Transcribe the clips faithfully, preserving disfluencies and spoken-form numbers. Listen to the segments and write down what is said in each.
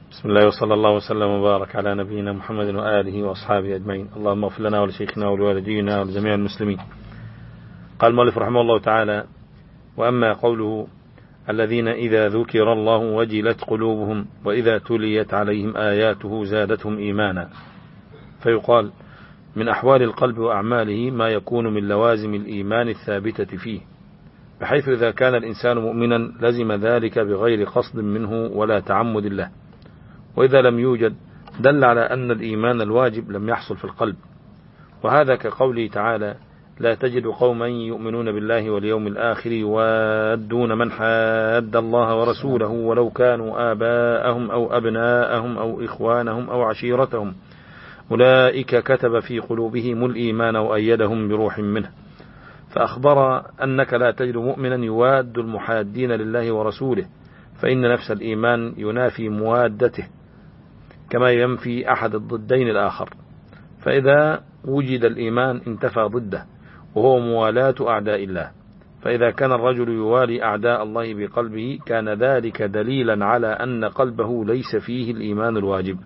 بسم الله وصلى الله وسلم وبارك على نبينا محمد وآله وأصحابه أجمعين. اللهم اغفر لنا ولشيخنا ولوالدينا ولجميع المسلمين. قال المؤلف رحمه الله تعالى: وأما قوله الذين إذا ذكر الله وجلت قلوبهم وإذا تليت عليهم آياته زادتهم إيمانا، فيقال من أحوال القلب وأعماله ما يكون من لوازم الإيمان الثابتة فيه، بحيث إذا كان الإنسان مؤمنا لزم ذلك بغير قصد منه ولا تعمد له، وإذا لم يوجد دل على أن الإيمان الواجب لم يحصل في القلب. وهذا كقوله تعالى: لا تجد قوما يؤمنون بالله واليوم الآخر يوادون من حاد الله ورسوله ولو كانوا آباءهم أو أبناءهم أو إخوانهم أو عشيرتهم أولئك كتب في قلوبهم الإيمان وأيدهم بروح منه. فأخبر أنك لا تجد مؤمنا يواد المحادين لله ورسوله، فإن نفس الإيمان ينافي موادته كما ينفي أحد الضدين الآخر، فإذا وجد الإيمان انتفى ضده وهو موالاة أعداء الله. فإذا كان الرجل يوالي أعداء الله بقلبه كان ذلك دليلا على أن قلبه ليس فيه الإيمان الواجب.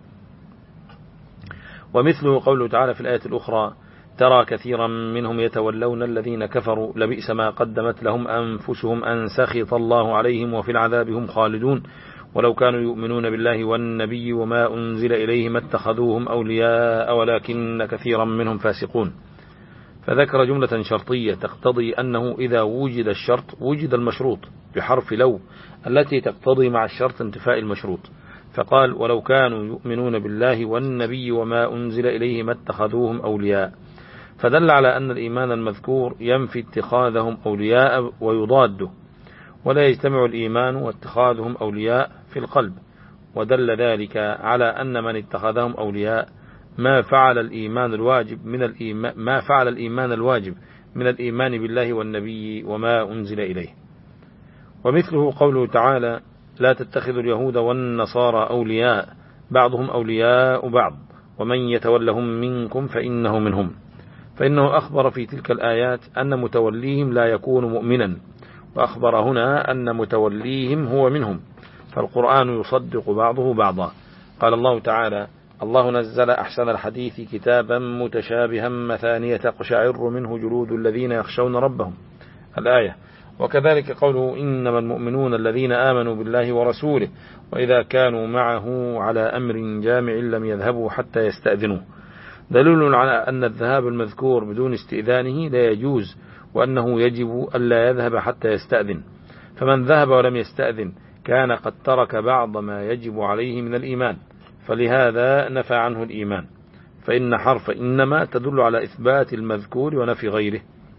ومثله قوله تعالى في الآية الأخرى: ترى كثيرا منهم يتولون الذين كفروا لبئس ما قدمت لهم أنفسهم أن سخط الله عليهم وفي العذاب هم خالدون ولو كانوا يؤمنون بالله والنبي وما أنزل إليه ما اتخذوهم أولياء ولكن كثيرا منهم فاسقون. فذكر جملة شرطية تقتضي أنه إذا وجد الشرط وجد المشروط بحرف لو التي تقتضي مع الشرط انتفاء المشروط، فقال: ولو كانوا يؤمنون بالله والنبي وما أنزل إليه ما اتخذوهم أولياء، فدل على أن الإيمان المذكور ينفي اتخاذهم أولياء ويضاده، ولا يجتمع الإيمان واتخاذهم أولياء في القلب، ودل ذلك على أن من اتخذهم أولياء ما فعل الإيمان الواجب من الإيمان ما فعل الإيمان الواجب من الإيمان بالله والنبي وما أنزل إليه. ومثله قوله تعالى: لا تتخذوا اليهود والنصارى أولياء بعضهم أولياء بعض ومن يتولهم منكم فإنه منهم. فإنه أخبر في تلك الآيات أن متوليهم لا يكون مؤمنا، وأخبر هنا أن متوليهم هو منهم، فالقرآن يصدق بعضه بعضا. قال الله تعالى: الله نزل أحسن الحديث كتابا متشابها مثانية تقشعر منه جلود الذين يخشون ربهم، الآية. وكذلك قوله: إنما المؤمنون الذين آمنوا بالله ورسوله وإذا كانوا معه على أمر جامع لم يذهبوا حتى يستأذنوه، دليل على أن الذهاب المذكور بدون استئذانه لا يجوز، وأنه يجب ألا يذهب حتى يستأذن. فمن ذهب ولم يستأذن كان قد ترك بعض ما يجب عليه من الإيمان، فلهذا نفى عنه الإيمان. فإن حرف إنما تدل على إثبات المذكور ونفي غيره.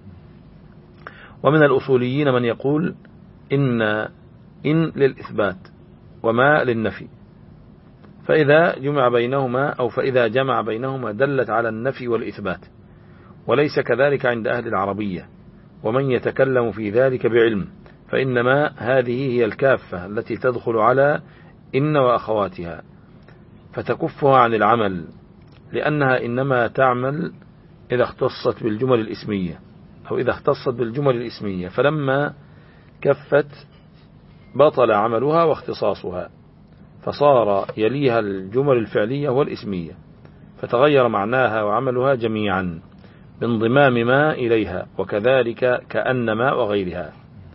ومن الأصوليين من يقول إن إن للإثبات وما للنفي، فإذا جمع بينهما أو فإذا جمع بينهما دلت على النفي والإثبات، وليس كذلك عند أهل العربية ومن يتكلم في ذلك بعلم، فإنما هذه هي الكافة التي تدخل على إن وأخواتها فتكفها عن العمل، لأنها إنما تعمل إذا اختصت بالجمل الإسمية أو إذا اختصت بالجمل الإسمية، فلما كفت بطل عملها واختصاصها، فصار يليها الجمل الفعلية والإسمية، فتغير معناها وعملها جميعا بانضمام ما إليها، وكذلك كأنما وغيرها.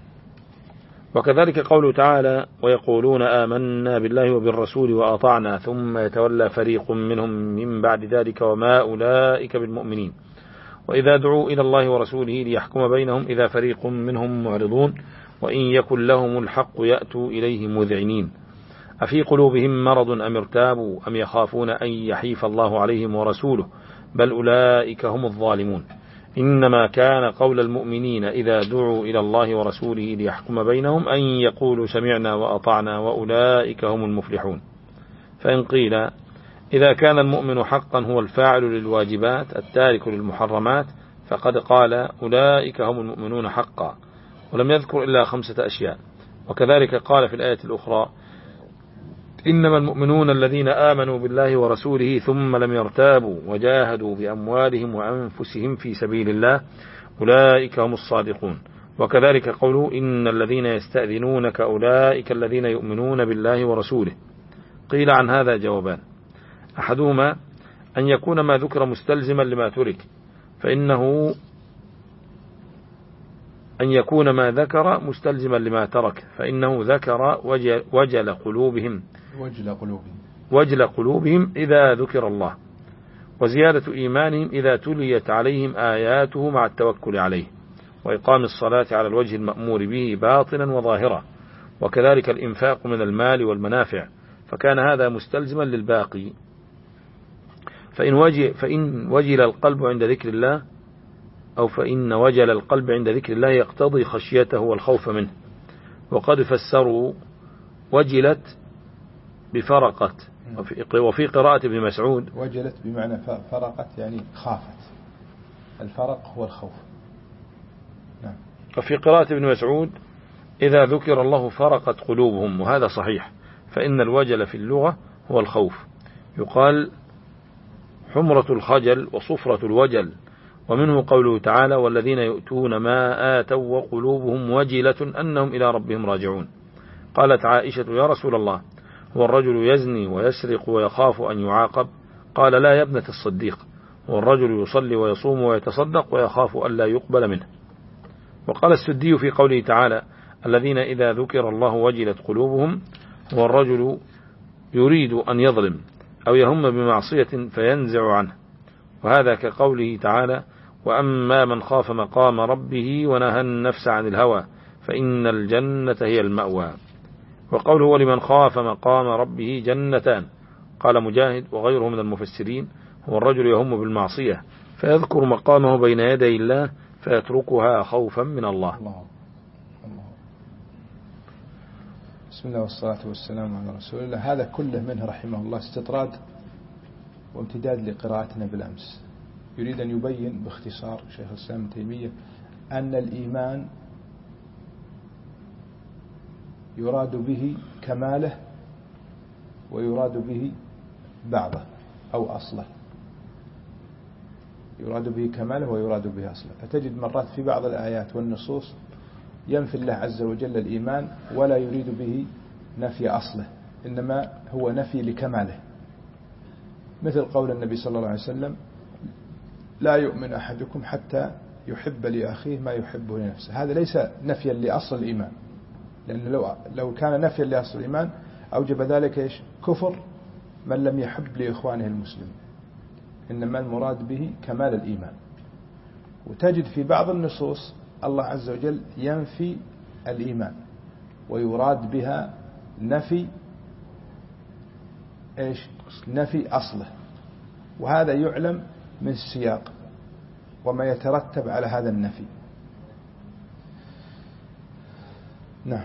وكذلك قوله تعالى: ويقولون آمنا بالله وبالرسول وأطعنا ثم يتولى فريق منهم من بعد ذلك وما أولئك بالمؤمنين وإذا دعوا إلى الله ورسوله ليحكم بينهم إذا فريق منهم معرضون وإن يكن لهم الحق يأتوا إليه مذعنين أفي قلوبهم مرض أم ارتابوا أم يخافون أن يحيف الله عليهم ورسوله بل أولئك هم الظالمون. إنما كان قول المؤمنين إذا دعوا إلى الله ورسوله ليحكم بينهم أن يقولوا سمعنا وأطعنا وأولئك هم المفلحون. فإن قيل إذا كان المؤمن حقا هو الفاعل للواجبات التارك للمحرمات فقد قال أولئك هم المؤمنون حقا، ولم يذكر إلا خمسة أشياء. وكذلك قال في الآية الأخرى: إنما المؤمنون الذين آمنوا بالله ورسوله ثم لم يرتابوا وجاهدوا بأموالهم وأنفسهم في سبيل الله أولئك هم الصادقون. وكذلك قوله: إن الذين يستأذنونك أولئك الذين يؤمنون بالله ورسوله، قيل عن هذا جوابان: أحدهما أن يكون ما ذكر مستلزما لما ترك، فإنه أن يكون ما ذكر مستلزما لما ترك فإنه ذكر وجل, وجل قلوبهم وجل قلوبهم وجل قلوبهم إذا ذكر الله، وزيادة إيمانهم إذا تليت عليهم آياته مع التوكل عليه، وإقام الصلاة على الوجه المأمور به باطنا وظاهرا، وكذلك الإنفاق من المال والمنافع، فكان هذا مستلزما للباقي. فإن وجل, فإن وجل القلب عند ذكر الله أو فإن وجل القلب عند ذكر الله يقتضي خشيته والخوف منه، وقد فسروا وجلت بفرقت، وفي قراءة ابن مسعود وجلت بمعنى فرقت يعني خافت، الفرق هو الخوف. نعم. وفي قراءة ابن مسعود إذا ذكر الله فرقت قلوبهم، وهذا صحيح، فإن الوجل في اللغة هو الخوف، يقال حمرة الخجل وصفرة الوجل، ومنه قوله تعالى: والذين يؤتون ما آتوا وقلوبهم وجلة أنهم إلى ربهم راجعون. قالت عائشة: يا رسول الله، هو الرجل يزني ويسرق ويخاف أن يعاقب؟ قال: لا يا ابنة الصديق، هو الرجل يصلي ويصوم ويتصدق ويخاف أن لا يقبل منه. وقال السدي في قوله تعالى: الذين إذا ذكر الله وجلت قلوبهم، هو الرجل يريد أن يظلم أو يهم بمعصية فينزع عنه، وهذا كقوله تعالى: وأما من خاف مقام ربه ونهى النفس عن الهوى فإن الجنة هي المأوى. وقوله: ولمن خاف مقام ربه جنتان، قال مجاهد وغيره من المفسرين: هو الرجل يهم بالمعصية فيذكر مقامه بين يدي الله فيتركها خوفا من الله. الله. الله. بسم الله والصلاة والسلام على رسول الله. هذا كله منه رحمه الله استطراد وامتداد لقراءتنا بالأمس. يريد أن يبين باختصار شيخ الإسلام ابن تيمية أن الإيمان يراد به كماله ويراد به بعضه أو أصله، يراد به كماله ويراد به أصله. فتجد مرات في بعض الآيات والنصوص ينفي الله عز وجل الإيمان ولا يريد به نفي أصله، إنما هو نفي لكماله، مثل قول النبي صلى الله عليه وسلم: لا يؤمن أحدكم حتى يحب لأخيه ما يحبه لنفسه. هذا ليس نفيا لأصل الإيمان، لأن لو لو كان نفيا لأصل الإيمان أوجب ذلك إيش؟ كفر من لم يحب لإخوانه المسلمين، إنما المراد به كمال الإيمان. وتجد في بعض النصوص الله عز وجل ينفي الإيمان ويراد بها نفي إيش؟ نفي أصله، وهذا يعلم من السياق وما يترتب على هذا النفي. نعم.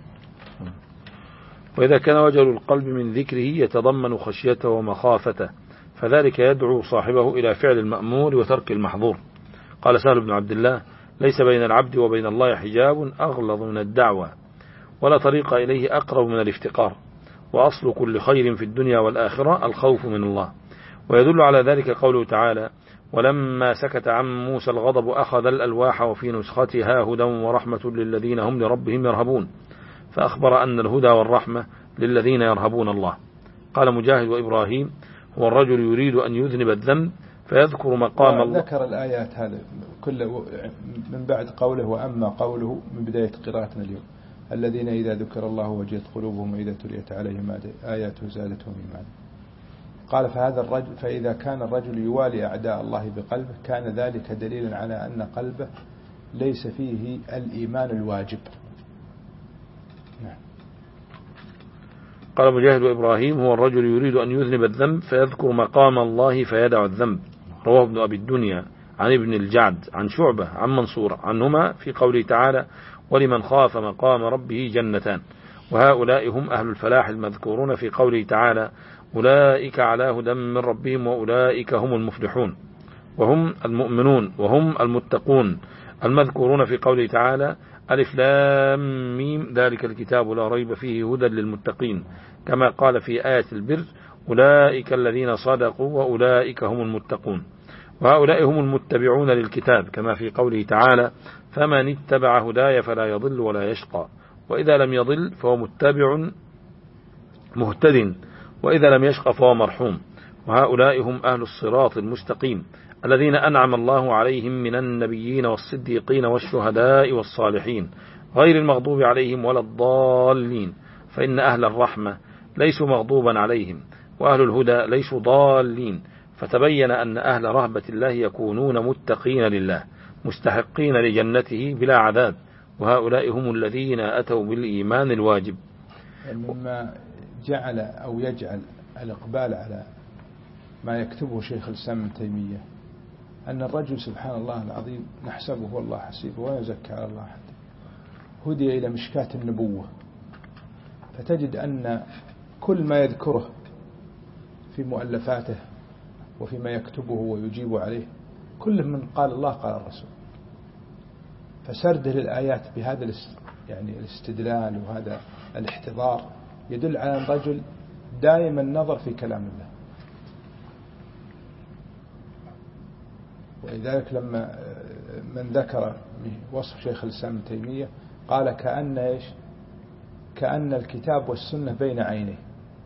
وإذا كان وجل القلب من ذكره يتضمن خشيته ومخافته، فذلك يدعو صاحبه إلى فعل المأمور وترك المحظور. قال سهل بن عبد الله: ليس بين العبد وبين الله حجاب أغلظ من الدعوة، ولا طريق إليه أقرب من الافتقار، وأصل كل خير في الدنيا والآخرة الخوف من الله. ويدل على ذلك قوله تعالى: ولما سكت عن موسى الغضب أخذ الألواح وفي نسختها هدى ورحمة للذين هم لربهم يرهبون، فأخبر أن الهدى والرحمة للذين يرهبون الله. قال مجاهد وإبراهيم: هو الرجل يريد أن يذنب الذنب فيذكر مقام الله. ذكر الآيات هذا كله من بعد قوله: وأما قوله من بداية قراءتنا اليوم: الذين إذا ذكر الله وجلت قلوبهم وإذا تليت عليهم آياته زادتهم إيمانا. قال: فهذا الرجل فإذا كان الرجل يوالي أعداء الله بقلبه كان ذلك دليلا على أن قلبه ليس فيه الإيمان الواجب. نعم. قال مجاهد وإبراهيم: هو الرجل يريد أن يذنب الذنب فيذكر مقام الله فيدع الذنب. رواه ابن أبي الدنيا عن ابن الجعد عن شعبة عن منصور عنهما في قوله تعالى: ولمن خاف مقام ربه جنتان. وهؤلاء هم أهل الفلاح المذكورون في قوله تعالى: أولئك على هدى من ربهم وأولئك هم المفلحون، وهم المؤمنون وهم المتقون المذكورون في قوله تعالى: ألف لام ميم ذلك الكتاب لا ريب فيه هدى للمتقين، كما قال في آية البر: أولئك الذين صدقوا وأولئك هم المتقون. وهؤلاء هم المتبعون للكتاب، كما في قوله تعالى: فمن اتبع هداي فلا يضل ولا يشقى، وإذا لم يضل فهو متبع مهتد. وإذا لم يشق فهو مرحوم. وهؤلاء هم أهل الصراط المستقيم الذين أنعم الله عليهم من النبيين والصديقين والشهداء والصالحين غير المغضوب عليهم ولا الضالين. فإن أهل الرحمة ليسوا مغضوبا عليهم، وأهل الهدى ليسوا ضالين. فتبين أن أهل رهبة الله يكونون متقين لله مستحقين لجنته بلا عذاب، وهؤلاء هم الذين أتوا بالإيمان الواجب. مما جعل أو يجعل الإقبال على ما يكتبه شيخ الإسلام ابن تيمية أن الرجل سبحان الله العظيم نحسبه والله حسيبه ولا يزكى على الله أحد، هدي إلى مشكاة النبوة، فتجد أن كل ما يذكره في مؤلفاته وفيما يكتبه ويجيب عليه كله من قال الله قال الرسول. فسرده للآيات بهذا يعني الاستدلال وهذا الاحتضار يدل على أن الرجل دائما النظر في كلام الله. ولذلك لما من ذكر وصف شيخ الإسلام ابن تيمية قال كأن إيش كأن الكتاب والسنة بين عينيه.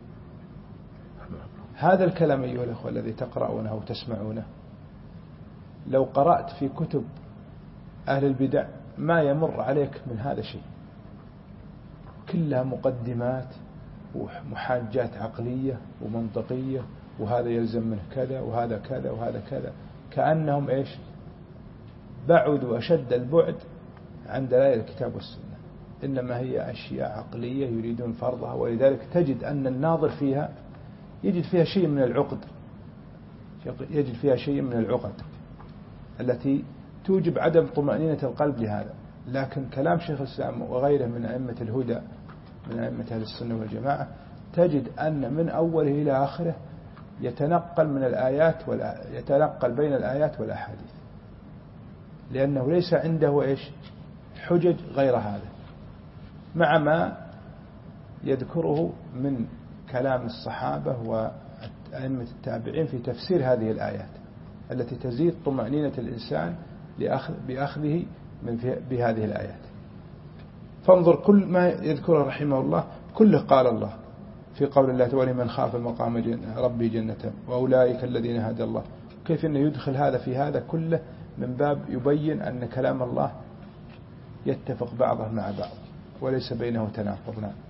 هذا الكلام أيها الأخوة الذي تقرأونه وتسمعونه لو قرأت في كتب أهل البدع ما يمر عليك من هذا شيء، كلها مقدمات ومحاجات عقلية ومنطقية، وهذا يلزم منه كذا وهذا كذا وهذا كذا، كأنهم إيش بعدوا أشد البعد عن دلائل الكتاب والسنة، إنما هي أشياء عقلية يريدون فرضها. ولذلك تجد أن الناظر فيها يجد فيها شيء من العقد يجد فيها شيء من العقد التي توجب عدم طمأنينة القلب لهذا. لكن كلام شيخ الإسلام وغيره من أئمة الهدى من أئمة أهل السنة والجماعة تجد أن من أوله إلى آخره يتنقل من الآيات يتنقل بين الآيات والأحاديث، لأنه ليس عنده إيش حجج غير هذا، مع ما يذكره من كلام الصحابة وأئمة التابعين في تفسير هذه الآيات التي تزيد طمأنينة الإنسان بأخذه من بهذه الآيات. فانظر كل ما يذكره رحمه الله كله قال الله في قول الله ولمن خاف مقام ربي جنة وأولئك الذين هدى الله، كيف أنه يدخل هذا في هذا كله من باب يبين أن كلام الله يتفق بعضه مع بعض وليس بينه تناقض. نعم.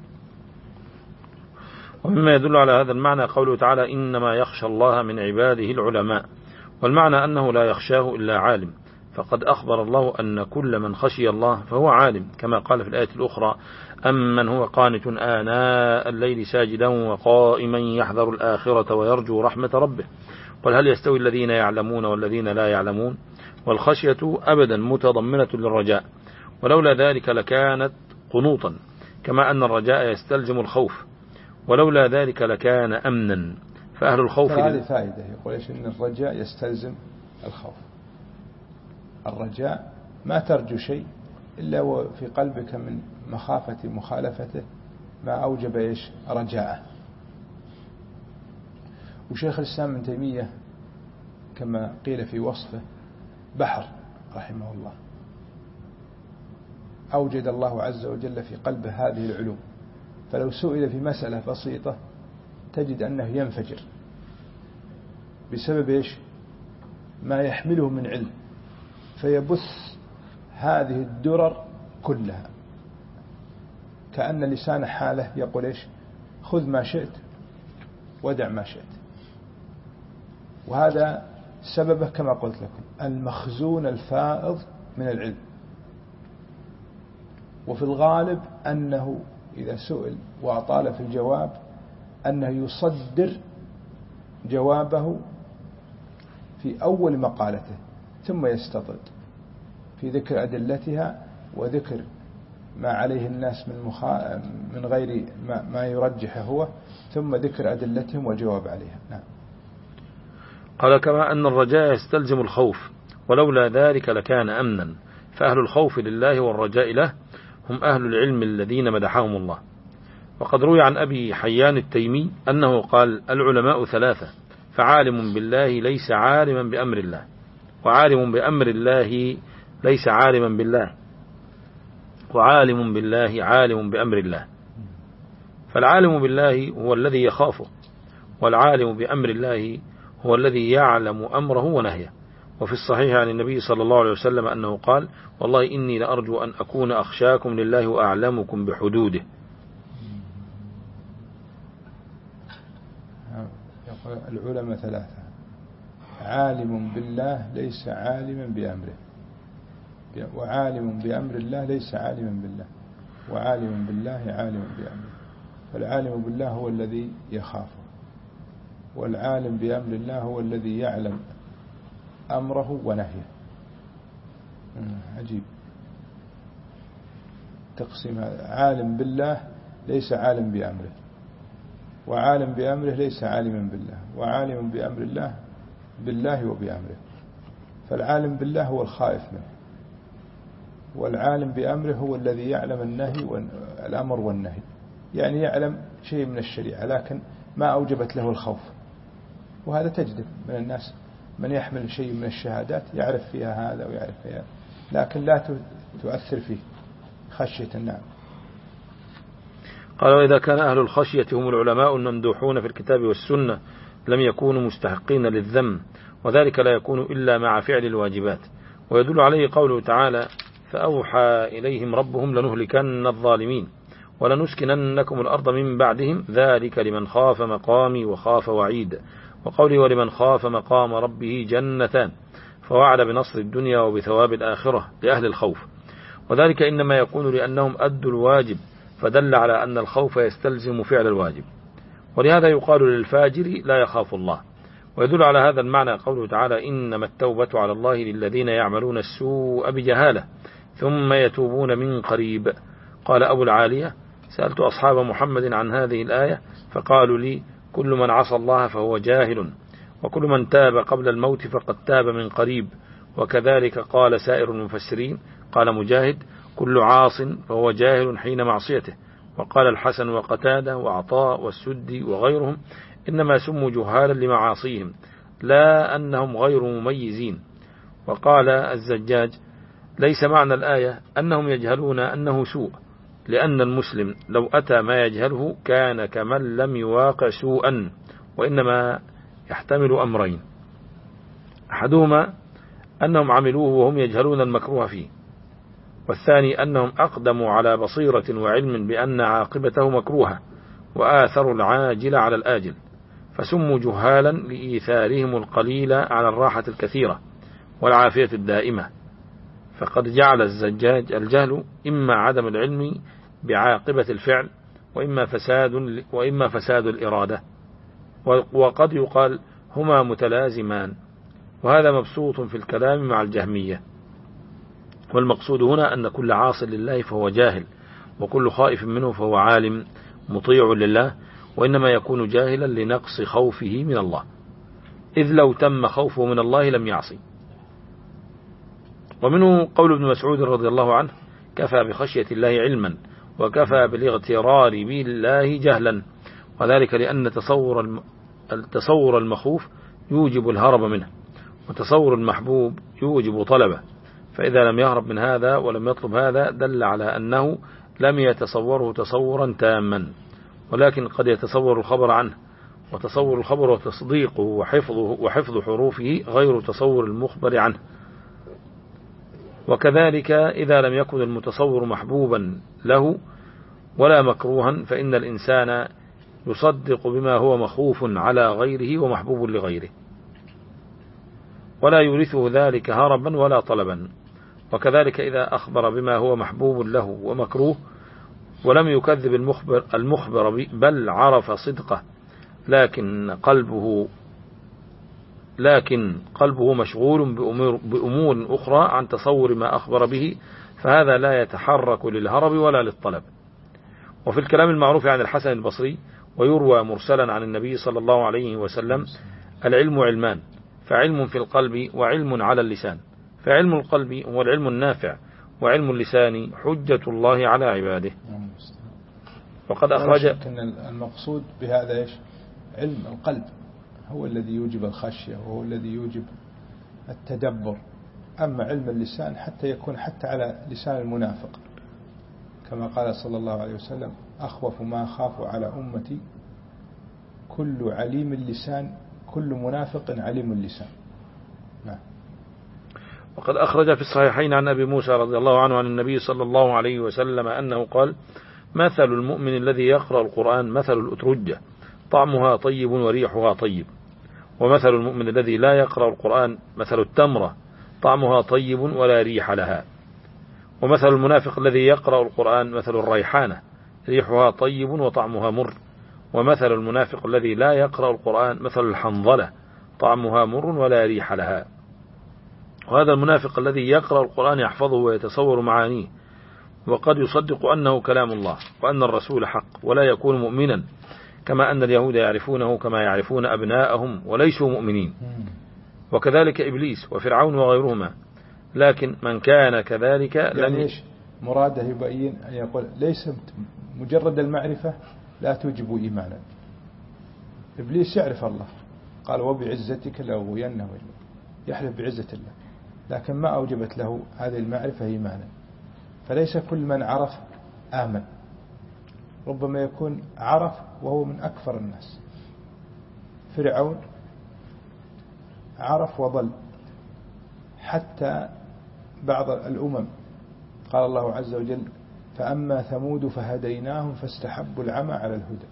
ومما يدل على هذا المعنى قوله تعالى إنما يخشى الله من عباده العلماء، والمعنى أنه لا يخشاه إلا عالم، فقد أخبر الله أن كل من خشي الله فهو عالم، كما قال في الآية الأخرى أمن هو قانت آناء الليل ساجدا وقائما يحذر الآخرة ويرجو رحمة ربه. قل هل يستوي الذين يعلمون والذين لا يعلمون؟ والخشية أبدا متضمنة للرجاء، ولولا ذلك لكانت قنوطا، كما أن الرجاء يستلزم الخوف، ولولا ذلك لكان أمنا. فأهل الخوف هذه فائدة يقول إيش إن الرجاء يستلزم الخوف. الرجاء ما ترجو شيء إلا وفي قلبك من مخافة مخالفته ما أوجب إيش رجاءه. وشيخ الإسلام ابن تيمية كما قيل في وصفه بحر رحمه الله، أوجد الله عز وجل في قلبه هذه العلوم، فلو سئل في مسألة بسيطة تجد أنه ينفجر بسبب إيش ما يحمله من علم، فيبث هذه الدرر كلها، كأن لسان حاله يقول إيش خذ ما شئت ودع ما شئت. وهذا سببه كما قلت لكم المخزون الفائض من العلم. وفي الغالب أنه إذا سئل وأطال في الجواب أنه يصدر جوابه في أول مقالته ثم يستطرد في ذكر أدلتها وذكر ما عليه الناس من, مخا... من غير ما... ما يرجحه هو، ثم ذكر أدلتهم والجواب عليها. نعم. قال كما أن الرجاء يستلزم الخوف ولولا ذلك لكان أمنا. فأهل الخوف لله والرجاء له هم أهل العلم الذين مدحهم الله. وقد روي عن أبي حيان التيمي أنه قال العلماء ثلاثة، فعالم بالله ليس عالما بأمر الله، وعالم بأمر الله ليس عالما بالله، وعالم بالله عالم بأمر الله. فالعالم بالله هو الذي يخافه، والعالم بأمر الله هو الذي يعلم أمره ونهيه. وفي الصحيح عن النبي صلى الله عليه وسلم أنه قال: والله إني لأرجو أن أكون أخشاكم لله وأعلمكم بحدوده. العلماء ثلاثة: عالم بالله ليس عالما بأمره، وعالم بأمر الله ليس عالما بالله، وعالم بالله عالم بأمره. فالعالم بالله هو الذي يخافه، والعالم بأمر الله هو الذي يعلم أمره ونهيه. عجيب تقسيم هذا: عالم بالله ليس عالم بأمره، وعالم بأمره ليس عالما بالله، وعالم بأمر الله بالله وبأمره. فالعالم بالله هو الخائف منه، والعالم بأمره هو الذي يعلم النهي والأمر والنهي، يعني يعلم شيء من الشريعة لكن ما أوجبت له الخوف. وهذا تجد من الناس من يحمل شيء من الشهادات يعرف فيها هذا ويعرف فيها، لكن لا تؤثر فيه خشية. النعم. قال: وإذا كان أهل الخشية هم العلماء الممدوحون في الكتاب والسنة لم يكونوا مستحقين للذم، وذلك لا يكون إلا مع فعل الواجبات. ويدل عليه قوله تعالى: فأوحى إليهم ربهم لنهلكن الظالمين ولنسكننكم الأرض من بعدهم ذلك لمن خاف مقامي وخاف وعيد. وقوله: ولمن خاف مقام ربه جنتان، فوعد بنصر الدنيا وبثواب الآخرة لأهل الخوف. وذلك إنما يكون لأنهم أدوا الواجب، فدل على أن الخوف يستلزم فعل الواجب. ولهذا يقال للفاجر لا يخاف الله. ويدل على هذا المعنى قوله تعالى: إنما التوبة على الله للذين يعملون السوء بجهالة ثم يتوبون من قريب. قال أبو العالية: سألت أصحاب محمد عن هذه الآية فقالوا لي: كل من عصى الله فهو جاهل، وكل من تاب قبل الموت فقد تاب من قريب. وكذلك قال سائر المفسرين. قال مجاهد: كل عاص فهو جاهل حين معصيته. وقال الحسن وقتادة وعطاء والسدي وغيرهم: إنما سموا جهالا لمعاصيهم لا أنهم غير مميزين. وقال الزجاج: ليس معنى الآية أنهم يجهلون أنه سوء، لأن المسلم لو أتى ما يجهله كان كمن لم يواقع سوءا، وإنما يحتمل أمرين: أحدهما أنهم عملوه وهم يجهلون المكروه فيه، والثاني أنهم أقدموا على بصيرة وعلم بأن عاقبته مكروهة وآثروا العاجل على الآجل، فسموا جهالا لإيثارهم القليل على الراحة الكثيرة والعافية الدائمة. فقد جعل الزجاج الجهل إما عدم العلم بعاقبة الفعل، وإما فساد, وإما فساد الإرادة، وقد يقال هما متلازمان، وهذا مبسوط في الكلام مع الجهمية. والمقصود هنا أن كل عاص لله فهو جاهل، وكل خائف منه فهو عالم مطيع لله، وإنما يكون جاهلا لنقص خوفه من الله، إذ لو تم خوفه من الله لم يعصي. ومنه قول ابن مسعود رضي الله عنه: كفى بخشية الله علما وكفى بالاغترار بالله جهلا. وذلك لأن تصور التصور المخوف يوجب الهرب منه، وتصور المحبوب يوجب طلبه، فإذا لم يهرب من هذا ولم يطلب هذا دل على أنه لم يتصوره تصورا تاما، ولكن قد يتصور الخبر عنه، وتصور الخبر وتصديقه وحفظه وحفظ حروفه غير تصور المخبر عنه. وكذلك إذا لم يكن المتصور محبوبا له ولا مكروها فإن الإنسان يصدق بما هو مخوف على غيره ومحبوب لغيره، ولا يورثه ذلك هربا ولا طلبا. وكذلك إذا أخبر بما هو محبوب له ومكروه ولم يكذب المخبر, المخبر بل عرف صدقه، لكن قلبه لكن قلبه مشغول بأمور, بأمور أخرى عن تصور ما أخبر به، فهذا لا يتحرك للهرب ولا للطلب. وفي الكلام المعروف عن الحسن البصري ويروى مرسلا عن النبي صلى الله عليه وسلم: العلم علمان، فعلم في القلب وعلم على اللسان، فعلم القلب هو العلم النافع، وعلم اللسان حجة الله على عباده. وقد أخرج أن المقصود بهذا إيش؟ علم القلب هو الذي يوجب الخشية، وهو الذي يوجب التدبر. أما علم اللسان حتى يكون حتى على لسان المنافق، كما قال صلى الله عليه وسلم: أخوف ما أخاف على أمتي كل عليم اللسان كل منافق عليم اللسان. نعم. وقد أخرج في الصحيحين عن أبي موسى رضي الله عنه عن النبي صلى الله عليه وسلم أنه قال: مثل المؤمن الذي يقرأ القرآن مثل الأترجة طعمها طيب وريحها طيب، ومثل المؤمن الذي لا يقرأ القرآن مثل التمرة طعمها طيب ولا ريح لها، ومثل المنافق الذي يقرأ القرآن مثل الريحانة ريحها طيب وطعمها مر، ومثل المنافق الذي لا يقرأ القرآن مثل الحنظلة طعمها مر ولا ريح لها. وهذا المنافق الذي يقرأ القرآن يحفظه ويتصور معانيه، وقد يصدق أنه كلام الله وأن الرسول حق، ولا يكون مؤمنا، كما أن اليهود يعرفونه كما يعرفون أبناءهم وليسوا مؤمنين، وكذلك إبليس وفرعون وغيرهما. لكن من كان كذلك يعني لن إيش مراده يبين أن يقول ليس مجرد المعرفة لا توجب إيمانا. إبليس يعرف الله، قال وبعزتك لأغوينه، يحلف بعزة الله، لكن ما أوجبت له هذه المعرفة إيمانا. فليس كل من عرف آمن، ربما يكون عرف وهو من أكفر الناس. فرعون عرف وضل، حتى بعض الأمم قال الله عز وجل: فأما ثمود فهديناهم فاستحبوا العمى على الهدى.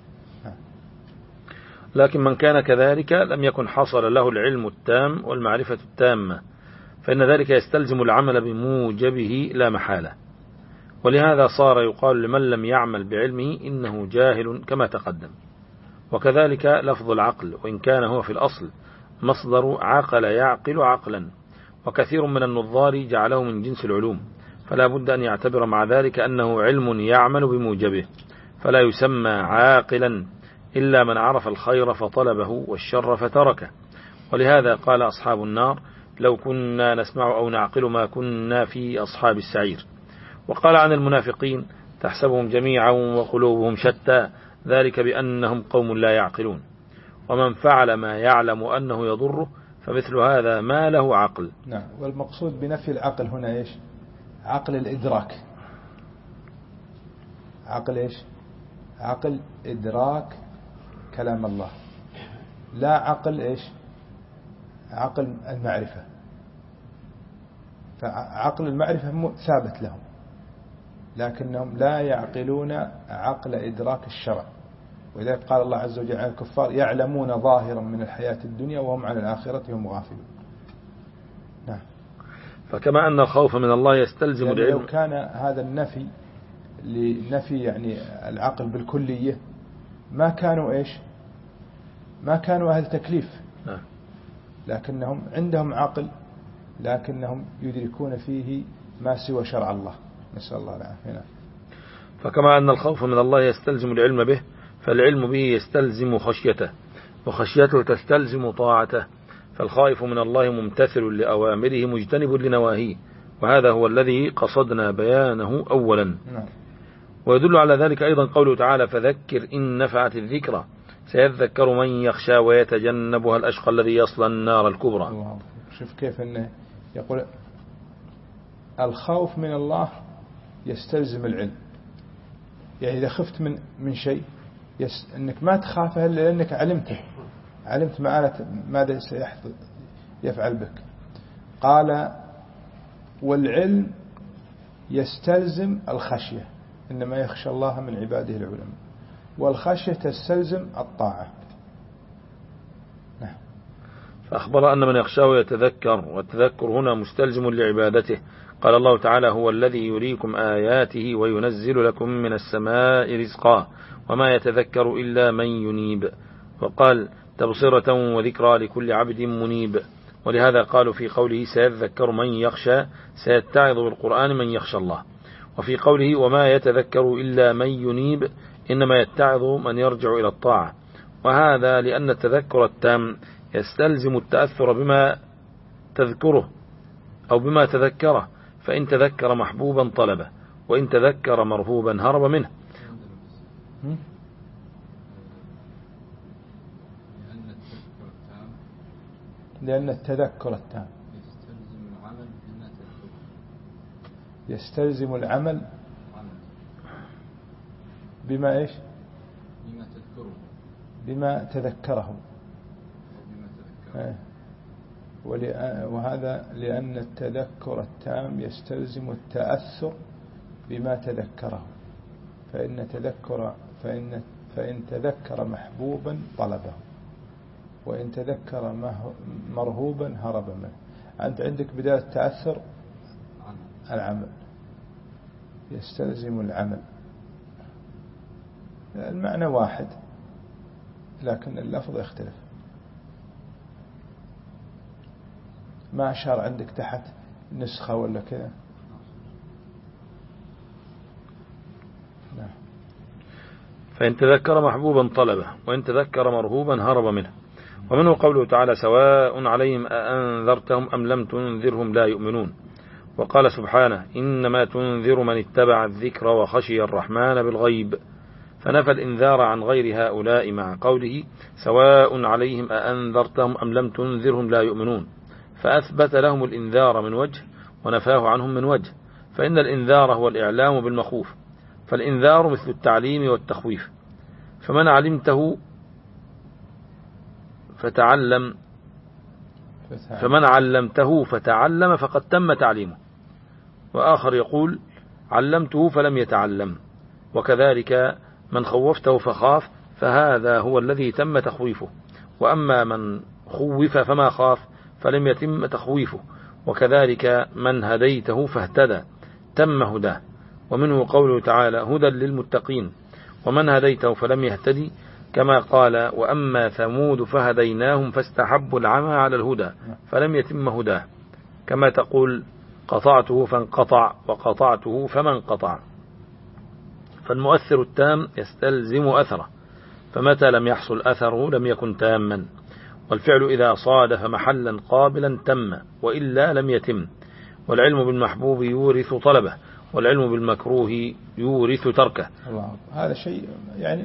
لكن من كان كذلك لم يكن حصل له العلم التام والمعرفة التامة، فإن ذلك يستلزم العمل بموجبه لا محالة. ولهذا صار يقال لمن لم يعمل بعلمه إنه جاهل كما تقدم. وكذلك لفظ العقل، وإن كان هو في الأصل مصدر عقل يعقل عقلا، وكثير من النظار جعله من جنس العلوم، فلا بد أن يعتبر مع ذلك أنه علم يعمل بموجبه، فلا يسمى عاقلا إلا من عرف الخير فطلبه والشر فتركه. ولهذا قال أصحاب النار: لو كنا نسمع أو نعقل ما كنا في أصحاب السعير. وقال عن المنافقين: تحسبهم جميعا وقلوبهم شتى، ذلك بأنهم قوم لا يعقلون. ومن فعل ما يعلم أنه يضره فمثل هذا ما له عقل. نعم. والمقصود بنفي العقل هنا إيش؟ عقل الإدراك. عقل إيش؟ عقل إدراك كلام الله، لا عقل إيش؟ عقل المعرفة. فعقل المعرفة ثابت لهم، لكنهم لا يعقلون عقل إدراك الشرع. ولذلك قال الله عز وجل عن الكفار: يعلمون ظاهرا من الحياة الدنيا وهم عن الآخرة هم غافلون. نعم. فكما أن الخوف من الله يستلزم يعني العلم. لو كان هذا النفي لنفي يعني العقل بالكلية ما كانوا إيش؟ ما كانوا أهل تكليف. نعم. لكنهم عندهم عقل، لكنهم يدركون فيه ما سوى شرع الله، نسأل الله العافية. فكما أن الخوف من الله يستلزم العلم به، فالعلم به يستلزم خشيته، وخشيته تستلزم طاعته. فالخائف من الله ممتثل لأوامره مجتنب لنواهيه، وهذا هو الذي قصدنا بيانه أولا. نعم. ويدل على ذلك أيضا قوله تعالى: فذكر إن نفعت الذكرى سيذكر من يخشى ويتجنبها الأشقى الذي يصلى النار الكبرى. الله. شوف كيف أنه يقول الخوف من الله يستلزم العلم. يعني إذا خفت من من شيء يس أنك ما تخافه إلا لأنك علمته، علمت ماذا سيفعل بك. قال: والعلم يستلزم الخشية، إنما يخشى الله من عباده العلماء، والخشية تستلزم الطاعة. نعم. فأخبر أن من يخشاه يتذكر، والتذكر هنا مستلزم لعبادته. قال الله تعالى: هو الذي يريكم آياته وينزل لكم من السماء رزقا وما يتذكر إلا من ينيب. وقال: تبصرة وذكرى لكل عبد منيب. ولهذا قالوا في قوله: سيذكر من يخشى سيتعظ بالقرآن من يخشى الله. وفي قوله: وما يتذكر إلا من ينيب، إنما يتعظ من يرجع إلى الطاعة. وهذا لأن التذكر التام يستلزم التأثر بما تذكره أو بما تذكره، فإن تذكر محبوبا طلبه، وإن تذكر مرهوبا هرب منه. لأن التذكر التام يستلزم العمل بما إيش بما تذكره بما تذكره بما تذكره. وهذا لأن التذكر التام يستلزم التأثر بما تذكره، فإن تذكر فإن فإن تذكر محبوبا طلبه، وإن تذكر مرهوبا هرب منه. أنت عندك بداية التأثر العمل، يستلزم العمل. المعنى واحد لكن اللفظ يختلف. ما أشار عندك تحت نسخة ولا كذا؟ فإن تذكر محبوبا طلبه، وإن تذكر مرهوبا هرب منه. ومنه قوله تعالى سواء عليهم أأنذرتهم أم لم تنذرهم لا يؤمنون. وقال سبحانه إنما تنذر من اتبع الذكر وخشي الرحمن بالغيب، فنفى الإنذار عن غير هؤلاء مع قوله سواء عليهم أأنذرتهم أم لم تنذرهم لا يؤمنون، فأثبت لهم الإنذار من وجه ونفاه عنهم من وجه. فإن الإنذار هو الإعلام بالمخوف، فالإنذار مثل التعليم والتخويف. فمن علمته فتعلم فمن علمته فتعلم فقد تم تعليمه. وآخر يقول علمته فلم يتعلم. وكذلك من خوفته فخاف، فهذا هو الذي تم تخويفه. وأما من خوف فما خاف فلم يتم تخويفه. وكذلك من هديته فاهتدى تم هداه. ومنه قوله تعالى هدى للمتقين. ومن هديته فلم يهتدي، كما قال وأما ثمود فهديناهم فاستحبوا العمى على الهدى فلم يتم هداه، كما تقول قطعته فانقطع وقطعته فمن قطع. فالمؤثر التام يستلزم أثره، فمتى لم يحصل أثره لم يكن تاما. والفعل إذا صادف محلا قابلا تم، وإلا لم يتم. والعلم بالمحبوب يورث طلبه، والعلم بالمكروه يورث تركه. الله. هذا شيء يعني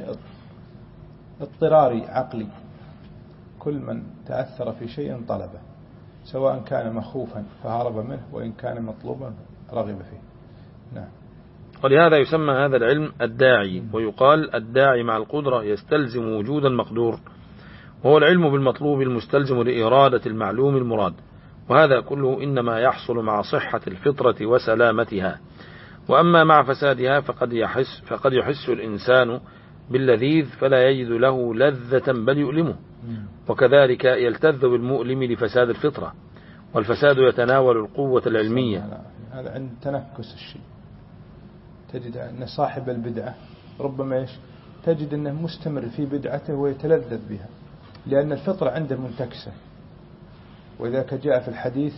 اضطراري عقلي، كل من تأثر في شيء طلبه، سواء كان مخوفا فهرب منه، وإن كان مطلوبا رغب فيه. نعم. ولهذا يسمى هذا العلم الداعي، ويقال الداعي مع القدرة يستلزم وجود المقدور، وهو العلم بالمطلوب المستلزم لإرادة المعلوم المراد. وهذا كله إنما يحصل مع صحة الفطرة وسلامتها. وأما مع فسادها فقد يحس, فقد يحس الإنسان باللذيذ فلا يجد له لذة بل يؤلمه. وكذلك يلتذ بالمؤلم لفساد الفطرة، والفساد يتناول القوة العلمية. هذا عند تنكس الشيء، تجد أن صاحب البدعة ربما إيش تجد أنه مستمر في بدعته ويتلذذ بها، لأن الفطرة عنده منتكسة. وذاك جاء في الحديث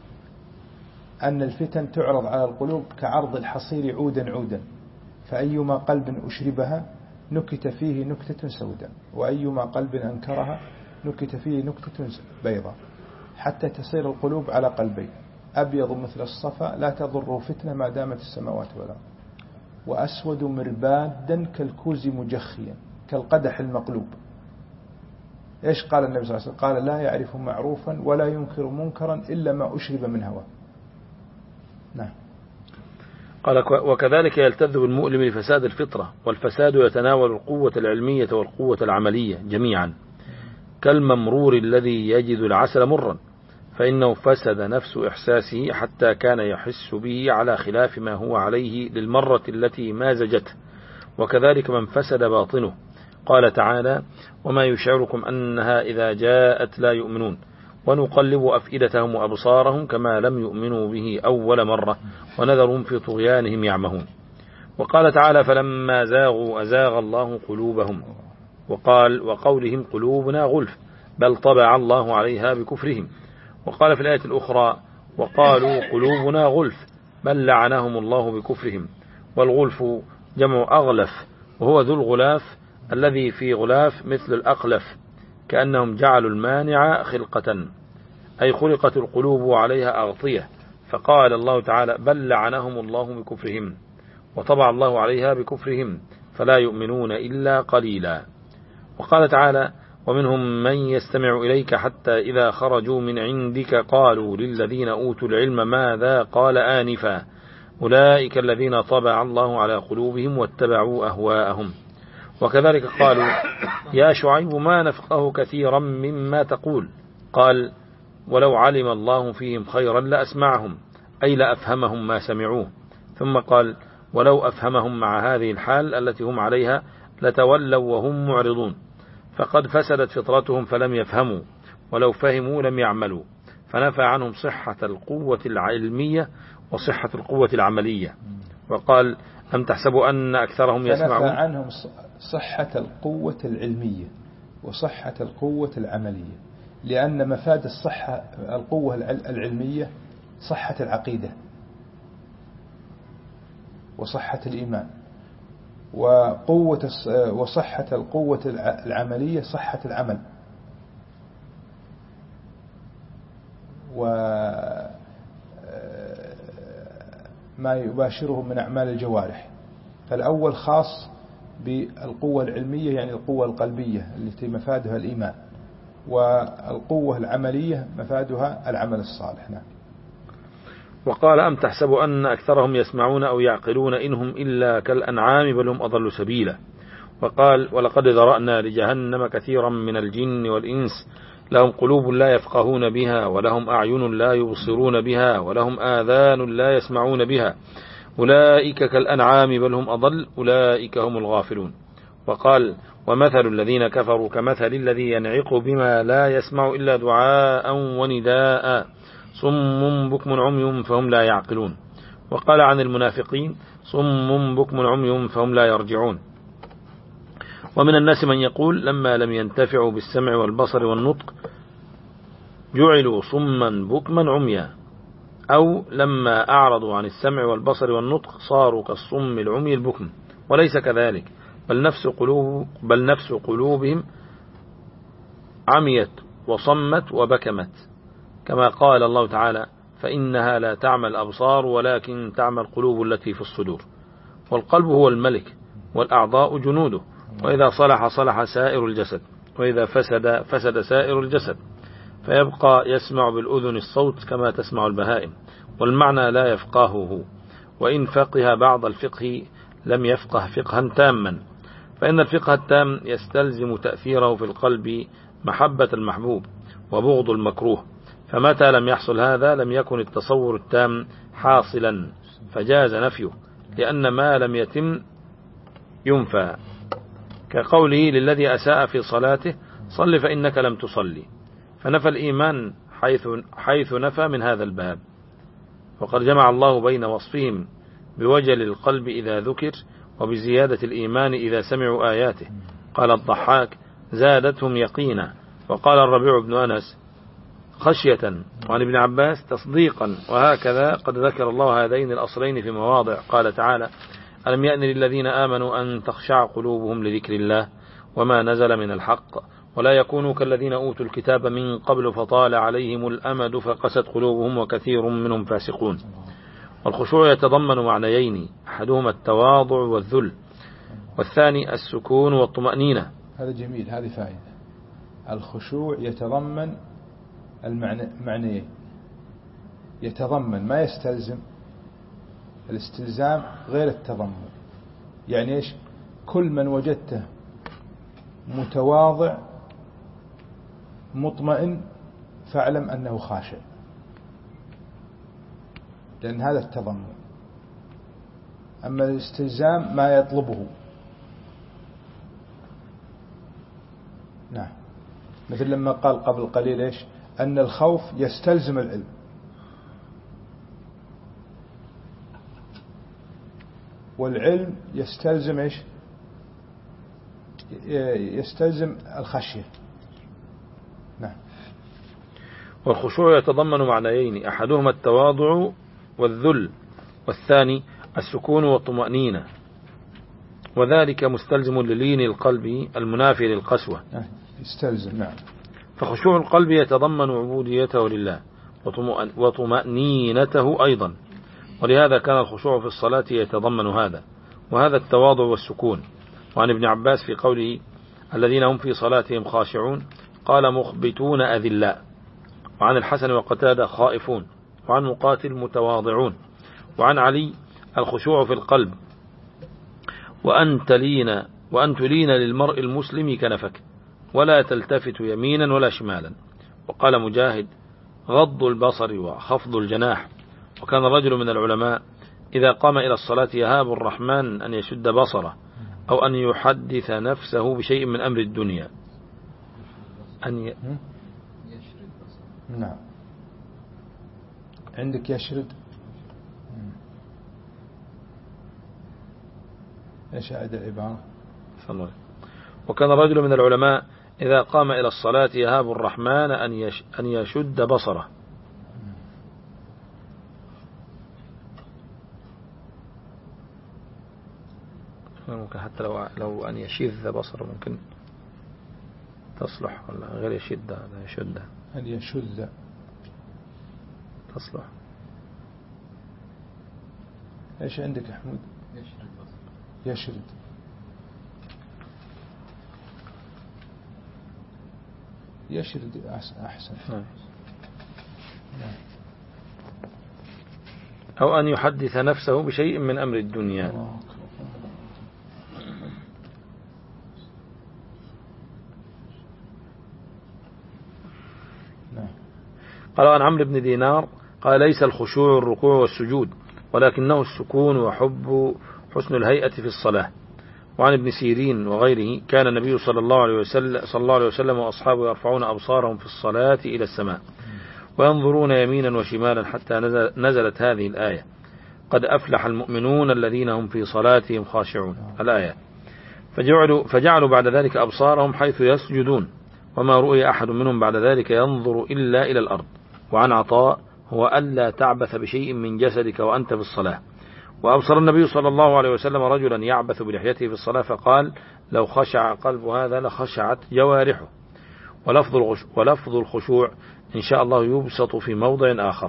أن الفتن تعرض على القلوب كعرض الحصير عودا عودا، فأيما قلب أشربها نكت فيه نكتة سوداء، وأيما قلب أنكرها نكت فيه نكتة بيضاء، حتى تصير القلوب على قلبين، أبيض مثل الصفا لا تضر فتنة ما دامت السماوات والأرض، وأسود مربادا كالكوز مجخيا كالقدح المقلوب. إيش قال النبي صلى الله عليه وسلم؟ قال لا يعرف معروفا ولا ينكر منكرا إلا ما أشرب من هواه. نعم. قال وكذلك يلتذ بالمؤلم لفساد الفطرة، والفساد يتناول القوة العلمية والقوة العملية جميعا، كالممرور الذي يجد العسل مرا، فإنه فسد نفس إحساسه حتى كان يحس به على خلاف ما هو عليه للمرة التي مازجته. وكذلك من فسد باطنه. قال تعالى وما يشعركم أنها إذا جاءت لا يؤمنون ونقلب أفئدتهم وأبصارهم كما لم يؤمنوا به أول مرة ونذرهم في طغيانهم يعمهون. وقال تعالى فلما زاغوا أزاغ الله قلوبهم. وقال وقولهم قلوبنا غلف بل طبع الله عليها بكفرهم. وقال في الآية الأخرى وقالوا قلوبنا غلف بل لعنهم الله بكفرهم. والغلف جمع أغلف، وهو ذو الغلاف الذي في غلاف مثل الأقلف، كأنهم جعلوا المانع خلقة، أي خلقت القلوب عليها أغطية. فقال الله تعالى بل لعنهم الله بكفرهم وطبع الله عليها بكفرهم فلا يؤمنون إلا قليلا. وقال تعالى ومنهم من يستمع إليك حتى إذا خرجوا من عندك قالوا للذين أوتوا العلم ماذا قال آنفا أولئك الذين طبع الله على قلوبهم واتبعوا أهواءهم. وكذلك قالوا يا شعيب ما نفقه كثيرا مما تقول، قال ولو علم الله فيهم خيرا لأسمعهم، أي لأفهمهم ما سمعوه. ثم قال ولو أفهمهم مع هذه الحال التي هم عليها لتولوا وهم معرضون، فقد فسدت فطرتهم فلم يفهموا، ولو فهموا لم يعملوا، فنفى عنهم صحة القوة العلمية وصحة القوة العملية. وقال أم تحسبوا أن أكثرهم يسمعون، فنفى عنهم صحة القوة العلمية وصحة القوة العملية، لأن مفاد الصحة القوة العلمية صحة العقيدة وصحة الإيمان، وقوة وصحة القوة العملية صحة العمل وما يباشره من أعمال الجوارح. فالأول خاص بالقوة العلمية يعني القوة القلبية التي مفادها الإيمان، والقوة العملية مفادها العمل الصالح. نعم. وقال أم تحسبوا أن أكثرهم يسمعون أو يعقلون إنهم إلا كالأنعام بل هم أضل سبيلا. وقال ولقد ذرأنا لجهنم كثيرا من الجن والإنس لهم قلوب لا يفقهون بها ولهم أعين لا يبصرون بها ولهم آذان لا يسمعون بها أولئك كالأنعام بل هم أضل أولئك هم الغافلون. وقال ومثل الذين كفروا كمثل الذي ينعق بما لا يسمع إلا دعاء ونداء صم بكم عمي فهم لا يعقلون. وقال عن المنافقين صم بكم عمي فهم لا يرجعون. ومن الناس من يقول لما لم ينتفعوا بالسمع والبصر والنطق جعلوا صما بكما عميا، أو لما أعرضوا عن السمع والبصر والنطق صاروا كالصم العمي البكم. وليس كذلك، بل نفس قلوب بل نفس قلوبهم عميت وصمت وبكمت، كما قال الله تعالى فإنها لا تعمى الأبصار ولكن تعمى القلوب التي في الصدور. والقلب هو الملك والأعضاء جنوده، وإذا صلح صلح سائر الجسد، وإذا فسد فسد سائر الجسد، فيبقى يسمع بالأذن الصوت كما تسمع البهائم، والمعنى لا يفقهه، وإن فقه بعض الفقه لم يفقه فقها تاما، فإن الفقه التام يستلزم تأثيره في القلب محبة المحبوب وبغض المكروه، فمتى لم يحصل هذا لم يكن التصور التام حاصلا فجاز نفيه، لأن ما لم يتم ينفى، كقوله للذي أساء في صلاته صل فإنك لم تصلي، فنفى الإيمان حيث, حيث نفى من هذا الباب. وقد جمع الله بين وصفهم بوجل القلب إذا ذكر وبزيادة الإيمان إذا سمعوا آياته. قال الضحاك زادتهم يقينا. وقال الربيع بن أنس خشية. وعن ابن عباس تصديقا. وهكذا قد ذكر الله هذين الأصلين في مواضع. قال تعالى ألم يأن للذين آمنوا أن تخشع قلوبهم لذكر الله وما نزل من الحق ولا يكونوا كالذين أوتوا الكتاب من قبل فطال عليهم الأمد فقست قلوبهم وكثير منهم فاسقون. والخشوع يتضمن معنيين، أحدهما التواضع والذل، والثاني السكون والطمأنينة. هذا جميل، هذه فائدة. الخشوع يتضمن المعنيين، يتضمن ما يستلزم الاستلزام غير التضمن. يعني إيش؟ كل من وجدته متواضع مطمئن فاعلم أنه خاشع، لأن هذا التضمن. أما الاستلزام ما يطلبه. نعم. مثل لما قال قبل قليل إيش؟ أن الخوف يستلزم العلم، والعلم يستلزم إيش؟ يستلزم الخشية. نعم. والخشوع يتضمن معنيين، أحدهما التواضع والذل، والثاني السكون والطمأنينة، وذلك مستلزم للين القلب المنافي للقسوة. يستلزم. نعم. فخشوع القلب يتضمن عبوديته لله وطمأنينته أيضا، ولهذا كان الخشوع في الصلاة يتضمن هذا، وهذا التواضع والسكون. وعن ابن عباس في قوله الذين هم في صلاتهم خاشعون قال مخبتون أذلاء. وعن الحسن وقتادة خائفون. وعن مقاتل متواضعون. وعن علي الخشوع في القلب، وأن تلين وأن تلين للمرء المسلم كنفك، ولا تلتفت يمينا ولا شمالا. وقال مجاهد: غض البصر وخفض الجناح. وكان رجل من العلماء إذا قام إلى الصلاة يهاب الرحمن أن يشد بصره، أو أن يحدث نفسه بشيء من أمر الدنيا. أن ي... يشرد بصره. نعم. عندك يشرد. ايش أعد العبارة؟ صلى. وكان رجل من العلماء إذا قام إلى الصلاة يهاب الرحمن أن يش... أن يشد بصره. ممكن حتى لو لو أن يشذ بصره ممكن تصلح، ولا غير يشد لا يشد. أن يشذ تصلح. ايش عندك يا حمود؟ يشرد بصره. يشرد. يشرد أحسن. أو أن يحدث نفسه بشيء من أمر الدنيا. قال عن عمرو بن دينار قال: ليس الخشوع الركوع والسجود، ولكنه السكون وحب حسن الهيئة في الصلاة. وعن ابن سيرين وغيره: كان النبي صلى الله عليه وسلم, صلى الله عليه وسلم وأصحابه يرفعون أبصارهم في الصلاة إلى السماء وينظرون يمينا وشمالا حتى نزلت هذه الآية: قد أفلح المؤمنون الذين هم في صلاتهم خاشعون، الآية. فجعلوا, فجعلوا بعد ذلك أبصارهم حيث يسجدون، وما رؤي أحد منهم بعد ذلك ينظر إلا إلى الأرض. وعن عطاء: هو ألا تعبث بشيء من جسدك وأنت في الصلاة. وأبصر النبي صلى الله عليه وسلم رجلا يعبث بلحيته في الصلاة فقال: لو خشع قلب هذا لخشعت جوارحه. ولفظ الخشوع إن شاء الله يبسط في موضع آخر.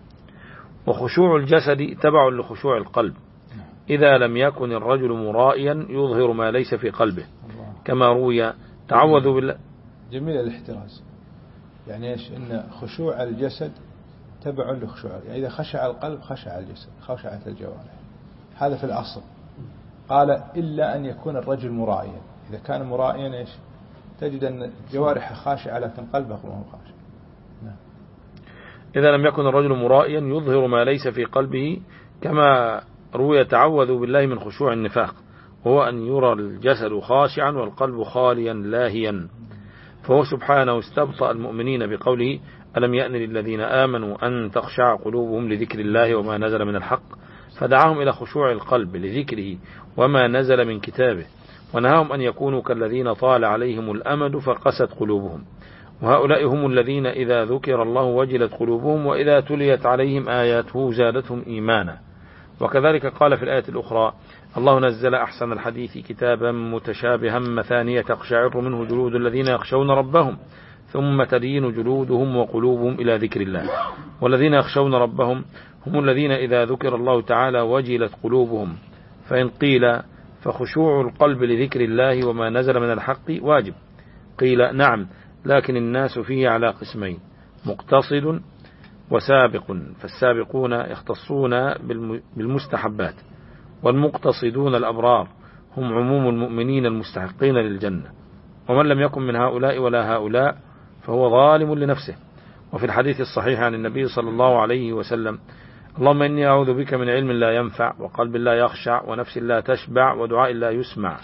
وخشوع الجسد تبع لخشوع القلب، إذا لم يكن الرجل مرائيا يظهر ما ليس في قلبه، كما روي: تعوذ بالله. جميل الاحتراز. يعني إيش؟ إن خشوع الجسد تبع لخشوع، يعني إذا خشع القلب خشع الجسد، خشعت الجوارح. هذا في الأصل. قال: إلا أن يكون الرجل مرائيا. إذا كان مرائيا إيش؟ تجد أن جوارحه خاشعة لكن قلبه ما هو خاشع. نعم. إذا لم يكن الرجل مرائيا يظهر ما ليس في قلبه، كما روي: تعوذ بالله من خشوع النفاق، وهو أن يرى الجسد خاشعا والقلب خاليا لاهيا. فهو سبحانه استبطأ المؤمنين بقوله: ألم يأن للذين آمنوا أن تخشع قلوبهم لذكر الله وما نزل من الحق، فدعاهم إلى خشوع القلب لذكره وما نزل من كتابه، ونهاهم أن يكونوا كالذين طال عليهم الأمد فقست قلوبهم. وهؤلاء هم الذين إذا ذكر الله وجلت قلوبهم، وإذا تليت عليهم آياته زادتهم إيمانا. وكذلك قال في الآية الأخرى: الله نزل أحسن الحديث كتابا متشابها مثانية تقشعر منه جلود الذين يخشون ربهم ثم تلين جلودهم وقلوبهم إلى ذكر الله. والذين يخشون ربهم هم الذين إذا ذكر الله تعالى وجلت قلوبهم. فإن قيل: فخشوع القلب لذكر الله وما نزل من الحق واجب، قيل: نعم، لكن الناس فيه على قسمين: مقتصد وسابق، فالسابقون يختصون بالمستحبات، والمقتصدون الأبرار هم عموم المؤمنين المستحقين للجنة. ومن لم يكن من هؤلاء ولا هؤلاء فهو ظالم لنفسه. وفي الحديث الصحيح عن النبي صلى الله عليه وسلم: اللهم إني أعوذ بك من علم لا ينفع، وقلب لا يخشع، ونفس لا تشبع، ودعاء لا يسمع.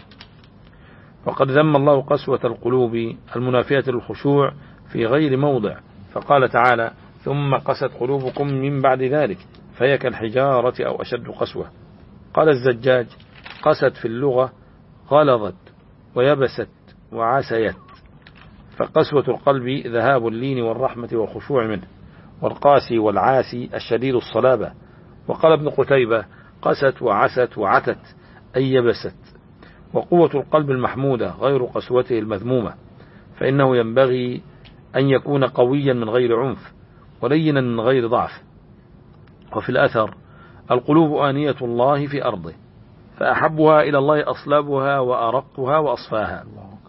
وقد ذم الله قسوة القلوب المنافية للخشوع في غير موضع، فقال تعالى: ثم قست قلوبكم من بعد ذلك فهي كالحجارة أو أشد قسوة. قال الزجاج: قست في اللغة غلظت ويبست وعسيت، فقسوة القلب ذهاب اللين والرحمة والخشوع منه، والقاسي والعاسي الشديد الصلابة. وقال ابن قتيبة: قست وعست وعتت أي يبست. وقوة القلب المحمودة غير قسوته المذمومة، فإنه ينبغي أن يكون قويا من غير عنف، ولينا من غير ضعف. وفي الأثر: القلوب آنية الله في أرضه، فأحبها إلى الله أصلابها وأرقها وأصفاها.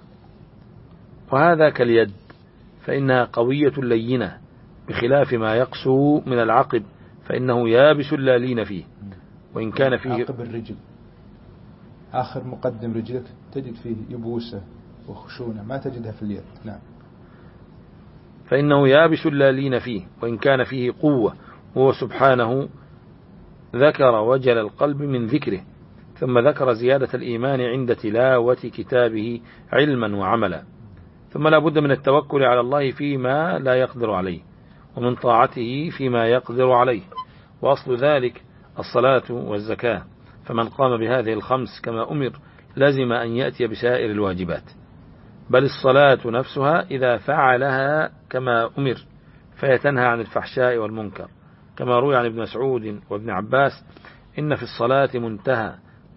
وهذا كاليد، فإنها قوية لينة، بخلاف ما يقسو من العقب فإنه يابس لا لين فيه. وإن كان فيه عقب الرجل آخر مقدم رجلك تجد فيه يبوسة وخشونة ما تجدها في اليد. نعم. فإنه يابس لا لين فيه، وإن كان فيه قوة، وهو سبحانه ذكر وجل القلب من ذكره، ثم ذكر زيادة الإيمان عند تلاوة كتابه علما وعملا. ثم لا بد من التوكل على الله فيما لا يقدر عليه، ومن طاعته فيما يقدر عليه، وأصل ذلك الصلاة والزكاة. فمن قام بهذه الخمس كما أمر لازم أن يأتي بسائر الواجبات، بل الصلاة نفسها إذا فعلها كما أمر فهي تنهى عن الفحشاء والمنكر، كما روي عن ابن مسعود وابن عباس: إن في الصلاة منتهى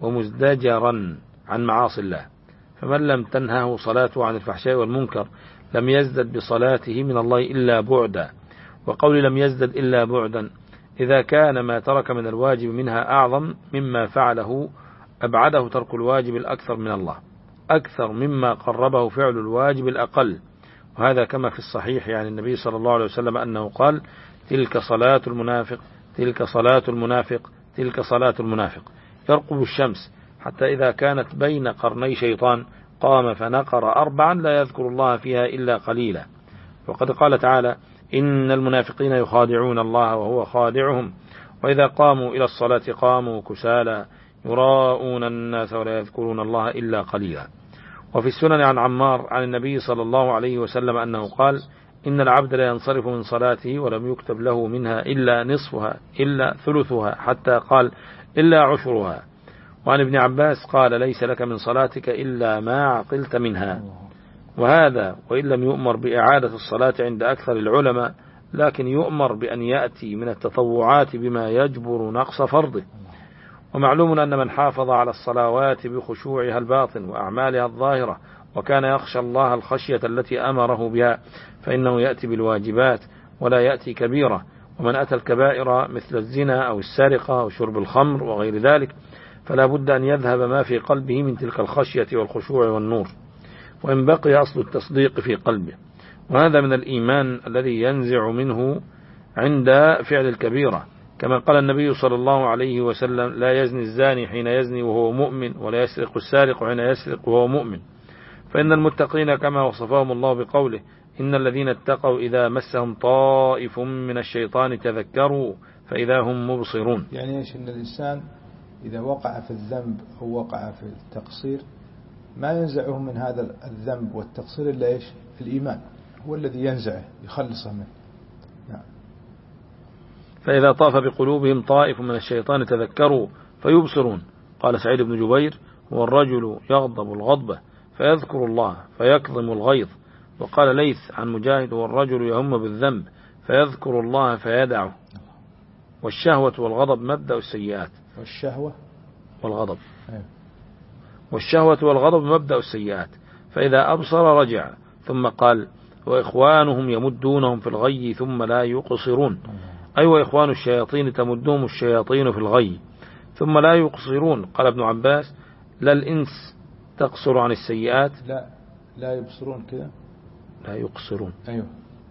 ومزدجرا عن معاصي الله، فمن لم تنهه صلاته عن الفحشاء والمنكر لم يزدد بصلاته من الله إلا بعدا. وقول لم يزدد إلا بعدا إذا كان ما ترك من الواجب منها أعظم مما فعله أبعده ترك الواجب الأكثر من الله، أكثر مما قربه فعل الواجب الأقل. وهذا كما في الصحيح عن النبي صلى الله عليه وسلم أنه قال: تلك صلاة المنافق، تلك صلاة المنافق، تلك صلاة المنافق، يرقب الشمس حتى إذا كانت بين قرني شيطان قام فنقر أربعا لا يذكر الله فيها إلا قليلا. وقد قال تعالى: إن المنافقين يخادعون الله وهو خادعهم، وإذا قاموا إلى الصلاة قاموا كسالى يراءون الناس ولا يذكرون الله إلا قليلا. وفي السنن عن عمار عن النبي صلى الله عليه وسلم أنه قال: إن العبد لا ينصرف من صلاته ولم يكتب له منها إلا نصفها إلا ثلثها، حتى قال: إلا عشرها. وعن ابن عباس قال: ليس لك من صلاتك إلا ما عقلت منها. وهذا وإن لم يؤمر بإعادة الصلاة عند أكثر العلماء، لكن يؤمر بأن يأتي من التطوعات بما يجبر نقص فرضه. ومعلوم أن من حافظ على الصلوات بخشوعها الباطن وأعمالها الظاهرة وكان يخشى الله الخشية التي أمره بها فإنه يأتي بالواجبات ولا يأتي كبيرة. ومن أتى الكبائر مثل الزنا أو السرقة أو شرب الخمر وغير ذلك فلا بد أن يذهب ما في قلبه من تلك الخشية والخشوع والنور، وإن بقي أصل التصديق في قلبه. وهذا من الإيمان الذي ينزع منه عند فعل الكبيرة، كما قال النبي صلى الله عليه وسلم: لا يزني الزاني حين يزني وهو مؤمن، ولا يسرق السارق حين يسرق وهو مؤمن. فإن المتقين كما وصفهم الله بقوله: إن الذين اتقوا إذا مسهم طائف من الشيطان تذكروا فإذا هم مبصرون. يعني إيش؟ إن الإنسان إذا وقع في الذنب أو وقع في التقصير ما ينزعه من هذا الذنب والتقصير إلا إيش؟ الإيمان هو الذي ينزعه يخلصه منه. نعم. فإذا طاف بقلوبهم طائف من الشيطان تذكروا فيبصرون. قال سعيد بن جبير: هو الرجل يغضب الغضبة فيذكر الله فيكظم الغيظ. وقال ليث عن مجاهد: هو الرجل يهم بالذنب فيذكر الله فيدعه. والشهوة والغضب مبدأ السيئات. والشهوة والغضب أيوه. والشهوة والغضب مبدأ السيئات. فإذا أبصر رجع. ثم قال: وإخوانهم يمدونهم في الغي ثم لا يقصرون. أي وإخوان الشياطين تمدهم الشياطين في الغي ثم لا يقصرون. قال ابن عباس: لا الإنس تقصر عن السيئات. لا لا يبصرون كذا لا يقصرون. أيوه.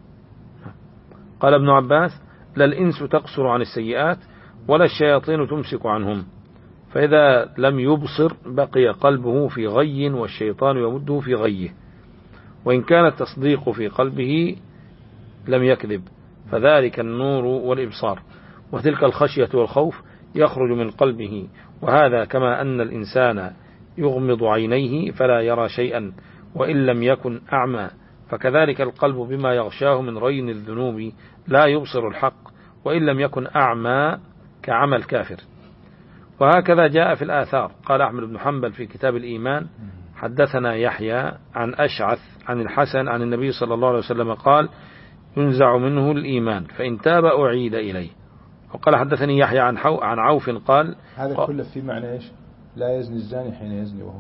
قال ابن عباس: لا الإنس تقصر عن السيئات ولا الشياطين تمسك عنهم. فإذا لم يبصر بقي قلبه في غي والشيطان يمده في غيه، وإن كان التصديق في قلبه لم يكذب، فذلك النور والإبصار. وتلك الخشية والخوف يخرج من قلبه، وهذا كما أن الإنسان يغمض عينيه فلا يرى شيئا وإن لم يكن أعمى، فكذلك القلب بما يغشاه من رين الذنوب لا يبصر الحق وإن لم يكن أعمى كعمى الكافر. وهكذا جاء في الآثار. قال أحمد بن حنبل في كتاب الإيمان: حدثنا يحيى عن أشعث عن الحسن عن النبي صلى الله عليه وسلم قال: ينزع منه الإيمان فإن تاب أعيد إليه. وقال حدثني يحيى عن, عن عوف قال: هذا كله في معنى إيش؟ لا يزني الزاني حين يزني وهو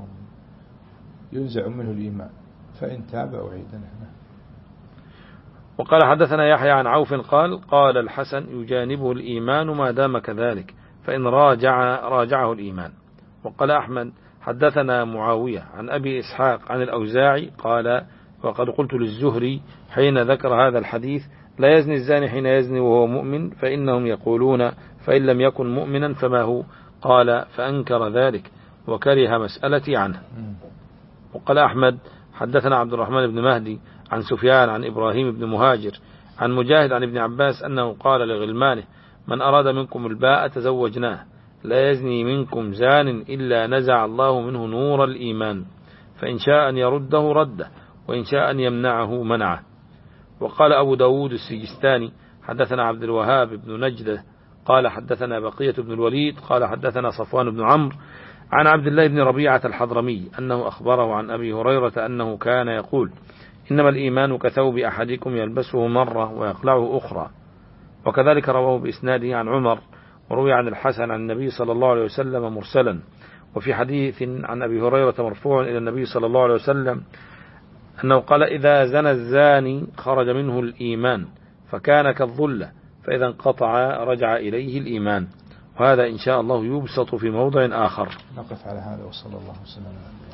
ينزع منه الإيمان فإن تاب أعيد. وقال حدثنا يحيى عن عوف قال: قال الحسن: يجانبه الإيمان ما دام كذلك فإن راجع راجعه الإيمان. وقال أحمد: حدثنا معاوية عن أبي إسحاق عن الأوزاعي قال: وقد قلت للزهري حين ذكر هذا الحديث: لا يزني الزاني حين يزني وهو مؤمن، فإنهم يقولون فإن لم يكن مؤمنا فما هو؟ قال فأنكر ذلك وكره مسألتي عنه. وقال أحمد حدثنا عبد الرحمن بن مهدي عن سفيان عن إبراهيم بن مهاجر عن مجاهد عن ابن عباس أنه قال لغلمانه من أراد منكم الباء تزوجناه لا يزني منكم زان إلا نزع الله منه نور الإيمان فإن شاء أن يرده رده وإن شاء أن يمنعه منعه. وقال أبو داود السجستاني حدثنا عبد الوهاب بن نجدة قال حدثنا بقية بن الوليد قال حدثنا صفوان بن عمرو عن عبد الله بن ربيعة الحضرمي أنه أخبره عن أبي هريرة أنه كان يقول إنما الإيمان كثوب أحدكم يلبسه مرة ويقلعه أخرى. وكذلك رواه بإسناده عن عمر وروي عن الحسن عن النبي صلى الله عليه وسلم مرسلا. وفي حديث عن أبي هريرة مرفوع إلى النبي صلى الله عليه وسلم أنه قال إذا زنى الزاني خرج منه الإيمان فكان كالظلة فإذا انقطع رجع إليه الإيمان. وهذا إن شاء الله يبسط في موضع آخر. نقف على هذا وصلى الله وسلم.